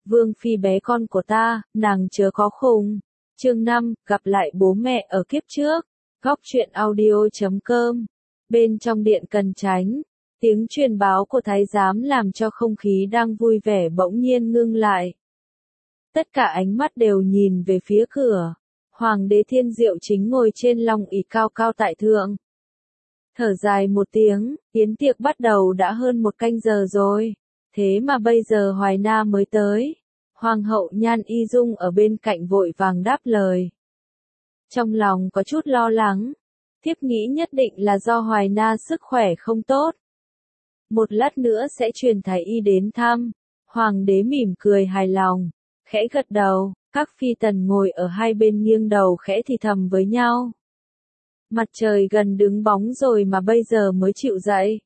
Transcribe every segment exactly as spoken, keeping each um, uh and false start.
Vương phi bé con của ta, nàng chớ có khùng. Chương năm, gặp lại bố mẹ ở kiếp trước. Góc truyện audio chấm com. Bên trong điện Cần Chánh, tiếng truyền báo của thái giám làm cho không khí đang vui vẻ bỗng nhiên ngưng lại. Tất cả ánh mắt đều nhìn về phía cửa. Hoàng đế Thiên Diệu chính ngồi trên long ỷ cao cao tại thượng. Thở dài một tiếng, yến tiệc bắt đầu đã hơn một canh giờ rồi. Thế mà bây giờ Hoài Na mới tới. Hoàng hậu Nhan Y Dung ở bên cạnh vội vàng đáp lời. Trong lòng có chút lo lắng. Thiếp nghĩ nhất định là do Hoài Na sức khỏe không tốt. Một lát nữa sẽ truyền thái y đến thăm. Hoàng đế mỉm cười hài lòng, khẽ gật đầu. Các phi tần ngồi ở hai bên nghiêng đầu khẽ thì thầm với nhau. Mặt trời gần đứng bóng rồi mà bây giờ mới chịu dậy.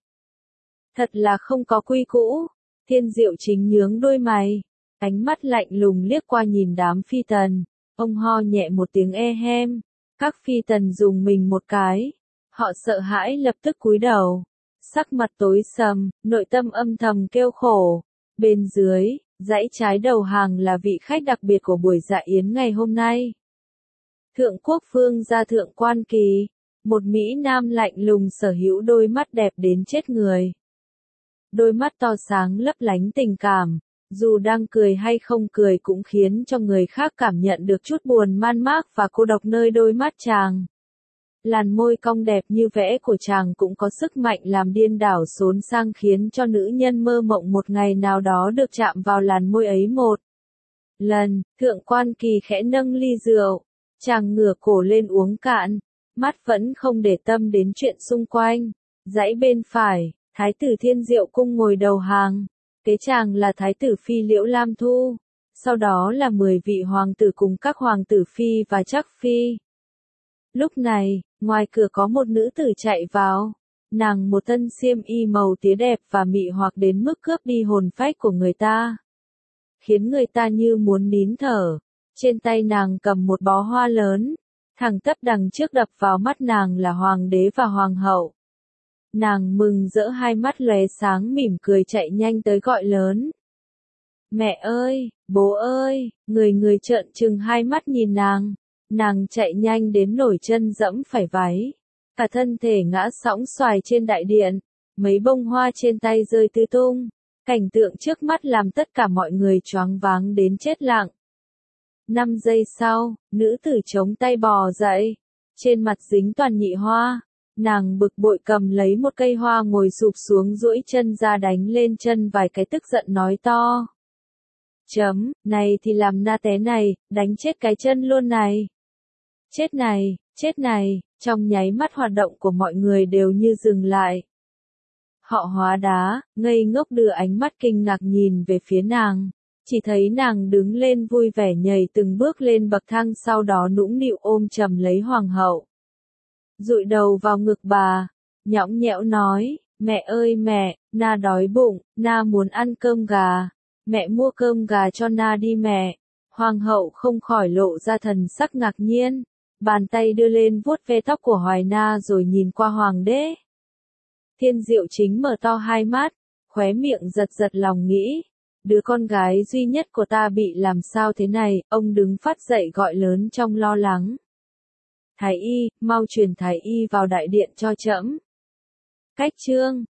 Thật là không có quy cũ. Thiên Diệu chính nhướng đôi mày, ánh mắt lạnh lùng liếc qua nhìn đám phi tần. Ông ho nhẹ một tiếng e hem. Các phi tần dùng mình một cái. Họ sợ hãi lập tức cúi đầu. Sắc mặt tối sầm, nội tâm âm thầm kêu khổ. Bên dưới, dãy trái đầu hàng là vị khách đặc biệt của buổi dạ yến ngày hôm nay. Thượng quốc vương gia Thượng Quan Kỳ, một Mỹ Nam lạnh lùng sở hữu đôi mắt đẹp đến chết người. Đôi mắt to sáng lấp lánh tình cảm, dù đang cười hay không cười cũng khiến cho người khác cảm nhận được chút buồn man mác và cô độc nơi đôi mắt chàng. Làn môi cong đẹp như vẽ của chàng cũng có sức mạnh làm điên đảo xốn sang khiến cho nữ nhân mơ mộng một ngày nào đó được chạm vào làn môi ấy một lần. Thượng Quan Kỳ khẽ nâng ly rượu, chàng ngửa cổ lên uống cạn, mắt vẫn không để tâm đến chuyện xung quanh. Dãy bên phải, Thái tử Thiên Diệu cung ngồi đầu hàng, kế chàng là Thái tử Phi Liễu Lam Thu, sau đó là mười vị hoàng tử cùng các hoàng tử Phi và Trắc Phi. Lúc này, ngoài cửa có một nữ tử chạy vào, nàng một thân xiêm y màu tía đẹp và mị hoặc đến mức cướp đi hồn phách của người ta, khiến người ta như muốn nín thở. Trên tay nàng cầm một bó hoa lớn, thẳng tắp đằng trước đập vào mắt nàng là hoàng đế và hoàng hậu. Nàng mừng rỡ hai mắt lóe sáng mỉm cười chạy nhanh tới gọi lớn. Mẹ ơi, bố ơi, người người trợn trừng hai mắt nhìn nàng. Nàng chạy nhanh đến nổi chân dẫm phải váy. Cả thân thể ngã sõng xoài trên đại điện. Mấy bông hoa trên tay rơi tứ tung. Cảnh tượng trước mắt làm tất cả mọi người choáng váng đến chết lặng. Năm giây sau, nữ tử chống tay bò dậy. Trên mặt dính toàn nhị hoa. Nàng bực bội cầm lấy một cây hoa ngồi sụp xuống duỗi chân ra đánh lên chân vài cái tức giận nói to. Chấm, này thì làm na té này, đánh chết cái chân luôn này. Chết này, chết này, trong nháy mắt hoạt động của mọi người đều như dừng lại. Họ hóa đá, ngây ngốc đưa ánh mắt kinh ngạc nhìn về phía nàng. Chỉ thấy nàng đứng lên vui vẻ nhảy từng bước lên bậc thang sau đó nũng nịu ôm chầm lấy hoàng hậu. Dụi đầu vào ngực bà, nhõng nhẽo nói, mẹ ơi mẹ, na đói bụng, na muốn ăn cơm gà, mẹ mua cơm gà cho na đi mẹ. Hoàng hậu không khỏi lộ ra thần sắc ngạc nhiên, bàn tay đưa lên vuốt ve tóc của Hoài Na rồi nhìn qua hoàng đế. Thiên Diệu chính mở to hai mắt, khóe miệng giật giật lòng nghĩ, đứa con gái duy nhất của ta bị làm sao thế này. Ông đứng phát dậy gọi lớn trong lo lắng. Thái y, mau truyền thái y vào đại điện cho trẫm. Cách chương